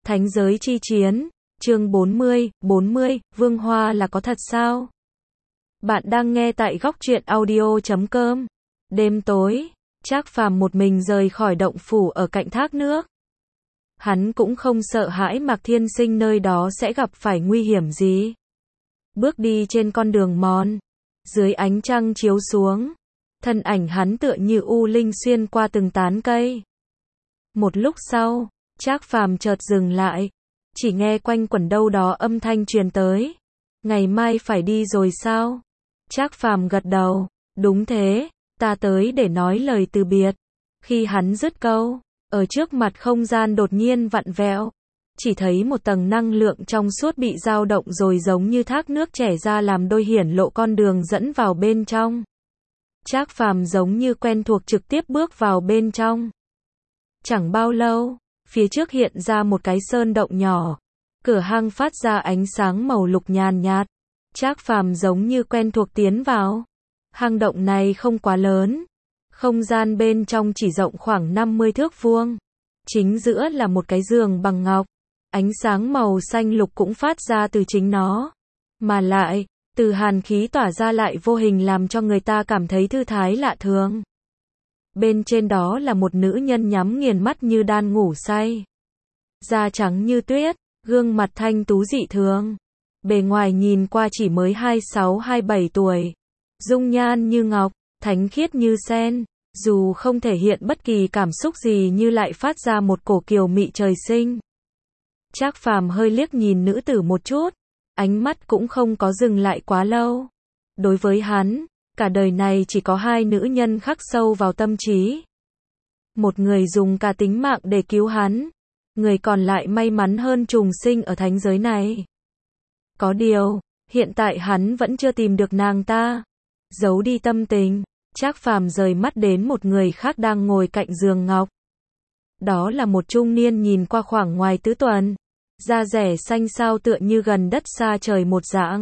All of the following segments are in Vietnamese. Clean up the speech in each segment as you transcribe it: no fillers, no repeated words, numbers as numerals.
Thánh giới chi chiến, chương 40, Vương Hoa là có thật sao? Bạn đang nghe tại góc truyện audio.com. Đêm tối, Trác Phàm một mình rời khỏi động phủ ở cạnh thác nước. Hắn cũng không sợ hãi Mạc Thiên Sinh nơi đó sẽ gặp phải nguy hiểm gì. Bước đi trên con đường mòn, dưới ánh trăng chiếu xuống, thân ảnh hắn tựa như u linh xuyên qua từng tán cây. Một lúc sau, Trác Phàm chợt dừng lại, chỉ nghe quanh quẩn đâu đó âm thanh truyền tới. Ngày mai phải đi rồi sao? Trác Phàm gật đầu, đúng thế, ta tới để nói lời từ biệt. Khi hắn dứt câu, ở trước mặt không gian đột nhiên vặn vẹo, chỉ thấy một tầng năng lượng trong suốt bị dao động rồi giống như thác nước chảy ra làm đôi hiển lộ con đường dẫn vào bên trong. Trác Phàm giống như quen thuộc trực tiếp bước vào bên trong. Chẳng bao lâu, phía trước hiện ra một cái sơn động nhỏ, cửa hang phát ra ánh sáng màu lục nhàn nhạt. Trác Phàm giống như quen thuộc tiến vào. Hang động này không quá lớn, không gian bên trong chỉ rộng khoảng 50 thước vuông. Chính giữa là một cái giường bằng ngọc, ánh sáng màu xanh lục cũng phát ra từ chính nó. Mà lại, từ hàn khí tỏa ra lại vô hình làm cho người ta cảm thấy thư thái lạ thường. Bên trên đó là một nữ nhân nhắm nghiền mắt như đang ngủ say. Da trắng như tuyết, gương mặt thanh tú dị thường. Bề ngoài nhìn qua chỉ mới 26-27 tuổi. Dung nhan như ngọc, thánh khiết như sen. Dù không thể hiện bất kỳ cảm xúc gì như lại phát ra một cổ kiều mị trời sinh. Trác Phàm hơi liếc nhìn nữ tử một chút. Ánh mắt cũng không có dừng lại quá lâu. Đối với hắn, cả đời này chỉ có hai nữ nhân khắc sâu vào tâm trí. Một người dùng cả tính mạng để cứu hắn, người còn lại may mắn hơn trùng sinh ở thánh giới này. Có điều, hiện tại hắn vẫn chưa tìm được nàng ta. Giấu đi tâm tình, Trác Phàm rời mắt đến một người khác đang ngồi cạnh giường ngọc. Đó là một trung niên nhìn qua khoảng ngoài tứ tuần, da rẻ xanh xao tựa như gần đất xa trời một dạng.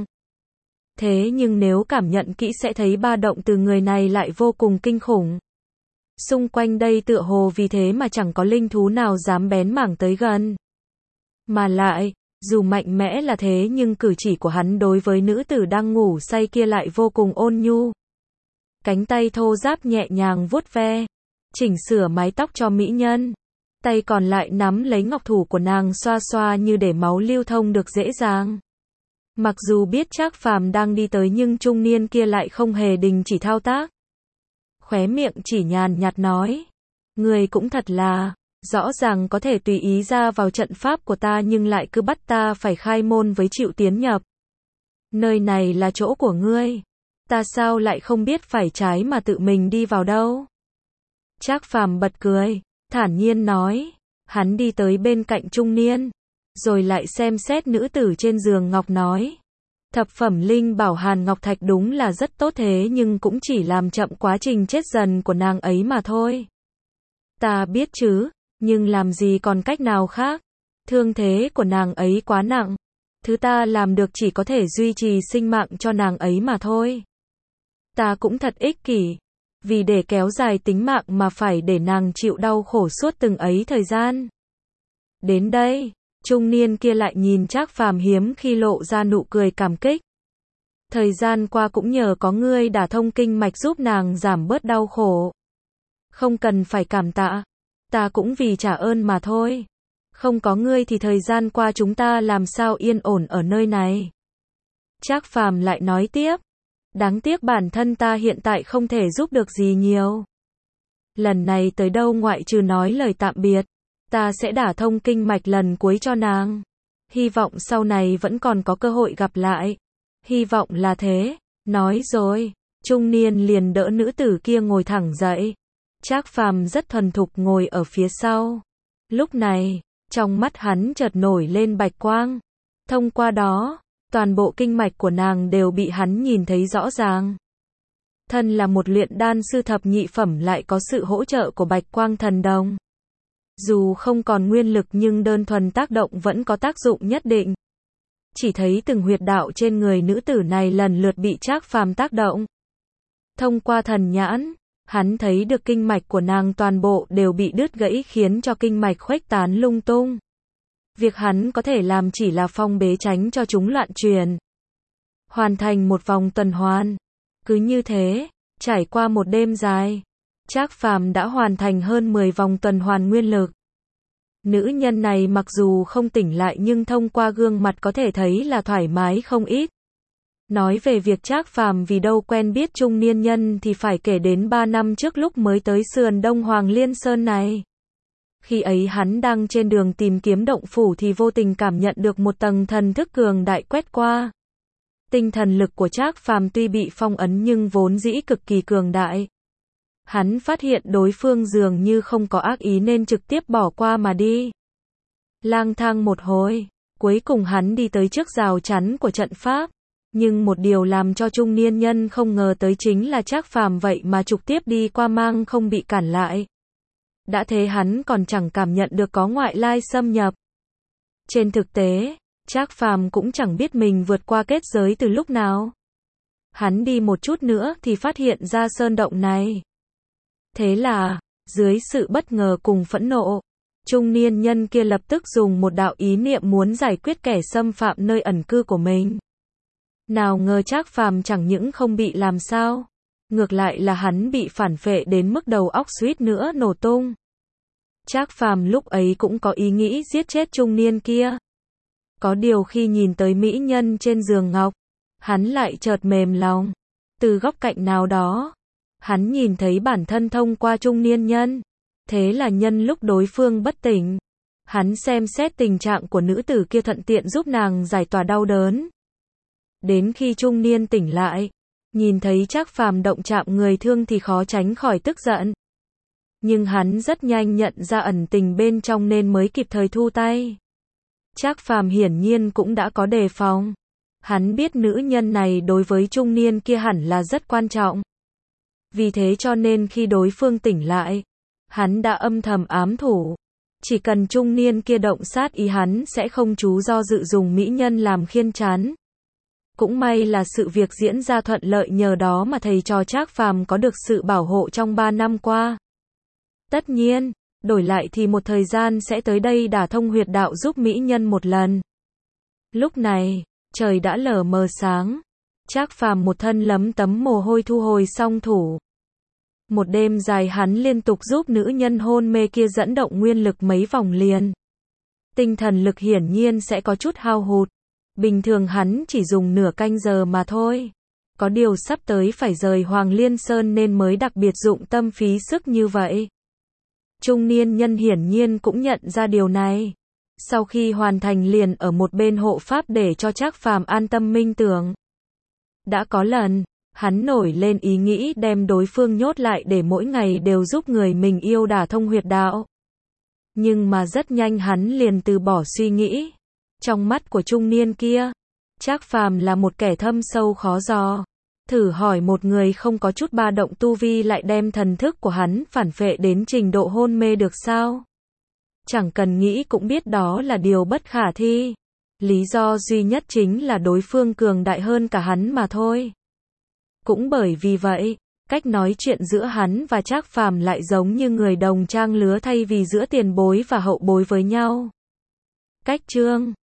Thế nhưng nếu cảm nhận kỹ sẽ thấy ba động từ người này lại vô cùng kinh khủng. Xung quanh đây tựa hồ vì thế mà chẳng có linh thú nào dám bén mảng tới gần. Mà lại, dù mạnh mẽ là thế nhưng cử chỉ của hắn đối với nữ tử đang ngủ say kia lại vô cùng ôn nhu. Cánh tay thô ráp nhẹ nhàng vuốt ve, chỉnh sửa mái tóc cho mỹ nhân. Tay còn lại nắm lấy ngọc thủ của nàng xoa xoa như để máu lưu thông được dễ dàng. Mặc dù biết Trác Phàm đang đi tới nhưng trung niên kia lại không hề đình chỉ thao tác. Khóe miệng chỉ nhàn nhạt nói. Người cũng thật là, rõ ràng có thể tùy ý ra vào trận pháp của ta nhưng lại cứ bắt ta phải khai môn với chịu tiến nhập. Nơi này là chỗ của ngươi. Ta sao lại không biết phải trái mà tự mình đi vào đâu? Trác Phàm bật cười, thản nhiên nói. Hắn đi tới bên cạnh trung niên, rồi lại xem xét nữ tử trên giường ngọc nói. Thập phẩm linh bảo hàn ngọc thạch đúng là rất tốt thế nhưng cũng chỉ làm chậm quá trình chết dần của nàng ấy mà thôi. Ta biết chứ, nhưng làm gì còn cách nào khác. Thương thế của nàng ấy quá nặng. Thứ ta làm được chỉ có thể duy trì sinh mạng cho nàng ấy mà thôi. Ta cũng thật ích kỷ. Vì để kéo dài tính mạng mà phải để nàng chịu đau khổ suốt từng ấy thời gian. Đến đây, trung niên kia lại nhìn Trác Phàm hiếm khi lộ ra nụ cười cảm kích. Thời gian qua cũng nhờ có ngươi đả thông kinh mạch giúp nàng giảm bớt đau khổ. Không cần phải cảm tạ. Ta cũng vì trả ơn mà thôi. Không có ngươi thì thời gian qua chúng ta làm sao yên ổn ở nơi này. Trác Phàm lại nói tiếp. Đáng tiếc bản thân ta hiện tại không thể giúp được gì nhiều. Lần này tới đâu ngoại trừ nói lời tạm biệt, ta sẽ đả thông kinh mạch lần cuối cho nàng. Hy vọng sau này vẫn còn có cơ hội gặp lại. Hy vọng là thế. Nói rồi, trung niên liền đỡ nữ tử kia ngồi thẳng dậy. Trác Phàm rất thuần thục ngồi ở phía sau. Lúc này, trong mắt hắn chợt nổi lên bạch quang. Thông qua đó, toàn bộ kinh mạch của nàng đều bị hắn nhìn thấy rõ ràng. Thân là một luyện đan sư thập nhị phẩm lại có sự hỗ trợ của bạch quang thần đồng. Dù không còn nguyên lực nhưng đơn thuần tác động vẫn có tác dụng nhất định. Chỉ thấy từng huyệt đạo trên người nữ tử này lần lượt bị Trác Phàm tác động. Thông qua thần nhãn, hắn thấy được kinh mạch của nàng toàn bộ đều bị đứt gãy khiến cho kinh mạch khuếch tán lung tung. Việc hắn có thể làm chỉ là phong bế tránh cho chúng loạn truyền. Hoàn thành một vòng tuần hoàn. Cứ như thế, trải qua một đêm dài, Trác Phàm đã hoàn thành hơn 10 vòng tuần hoàn nguyên lực. Nữ nhân này mặc dù không tỉnh lại nhưng thông qua gương mặt có thể thấy là thoải mái không ít. Nói về việc Trác Phàm vì đâu quen biết trung niên nhân thì phải kể đến 3 năm trước lúc mới tới sườn Đông Hoàng Liên Sơn này. Khi ấy hắn đang trên đường tìm kiếm động phủ thì vô tình cảm nhận được một tầng thần thức cường đại quét qua. Tinh thần lực của Trác Phàm tuy bị phong ấn nhưng vốn dĩ cực kỳ cường đại. Hắn phát hiện đối phương dường như không có ác ý nên trực tiếp bỏ qua mà đi. Lang thang một hồi, cuối cùng hắn đi tới trước rào chắn của trận pháp. Nhưng một điều làm cho trung niên nhân không ngờ tới chính là Trác Phàm vậy mà trực tiếp đi qua mang không bị cản lại. Đã thế hắn còn chẳng cảm nhận được có ngoại lai xâm nhập. Trên thực tế, Trác Phàm cũng chẳng biết mình vượt qua kết giới từ lúc nào. Hắn đi một chút nữa thì phát hiện ra sơn động này. Thế là, dưới sự bất ngờ cùng phẫn nộ, trung niên nhân kia lập tức dùng một đạo ý niệm muốn giải quyết kẻ xâm phạm nơi ẩn cư của mình. Nào ngờ Trác Phàm chẳng những không bị làm sao, ngược lại là hắn bị phản phệ đến mức đầu óc suýt nữa nổ tung. Trác Phàm lúc ấy cũng có ý nghĩ giết chết trung niên kia. Có điều khi nhìn tới mỹ nhân trên giường ngọc, hắn lại chợt mềm lòng. Từ góc cạnh nào đó, hắn nhìn thấy bản thân thông qua trung niên nhân. Thế là nhân lúc đối phương bất tỉnh, hắn xem xét tình trạng của nữ tử kia thuận tiện giúp nàng giải tỏa đau đớn. Đến khi trung niên tỉnh lại, nhìn thấy Trác Phàm động chạm người thương thì khó tránh khỏi tức giận. Nhưng hắn rất nhanh nhận ra ẩn tình bên trong nên mới kịp thời thu tay. Trác Phàm hiển nhiên cũng đã có đề phòng. Hắn biết nữ nhân này đối với trung niên kia hẳn là rất quan trọng. Vì thế cho nên khi đối phương tỉnh lại, hắn đã âm thầm ám thủ. Chỉ cần trung niên kia động sát ý hắn sẽ không chú do dự dùng mỹ nhân làm khiên trán. Cũng may là sự việc diễn ra thuận lợi nhờ đó mà thầy trò Trác Phàm có được sự bảo hộ trong 3 năm qua. Tất nhiên, đổi lại thì một thời gian sẽ tới đây đả thông huyệt đạo giúp mỹ nhân một lần. Lúc này, trời đã lờ mờ sáng. Trác Phàm một thân lấm tấm mồ hôi thu hồi song thủ. Một đêm dài hắn liên tục giúp nữ nhân hôn mê kia dẫn động nguyên lực mấy vòng liền. Tinh thần lực hiển nhiên sẽ có chút hao hụt. Bình thường hắn chỉ dùng nửa canh giờ mà thôi. Có điều sắp tới phải rời Hoàng Liên Sơn nên mới đặc biệt dụng tâm phí sức như vậy. Trung niên nhân hiển nhiên cũng nhận ra điều này. Sau khi hoàn thành liền ở một bên hộ pháp để cho Trác Phàm an tâm minh tưởng. Đã có lần, hắn nổi lên ý nghĩ đem đối phương nhốt lại để mỗi ngày đều giúp người mình yêu đả thông huyệt đạo. Nhưng mà rất nhanh hắn liền từ bỏ suy nghĩ. Trong mắt của trung niên kia, Trác Phàm là một kẻ thâm sâu khó dò. Thử hỏi một người không có chút ba động tu vi lại đem thần thức của hắn phản phệ đến trình độ hôn mê được sao? Chẳng cần nghĩ cũng biết đó là điều bất khả thi. Lý do duy nhất chính là đối phương cường đại hơn cả hắn mà thôi. Cũng bởi vì vậy, cách nói chuyện giữa hắn và Trác Phàm lại giống như người đồng trang lứa thay vì giữa tiền bối và hậu bối với nhau. Cách chương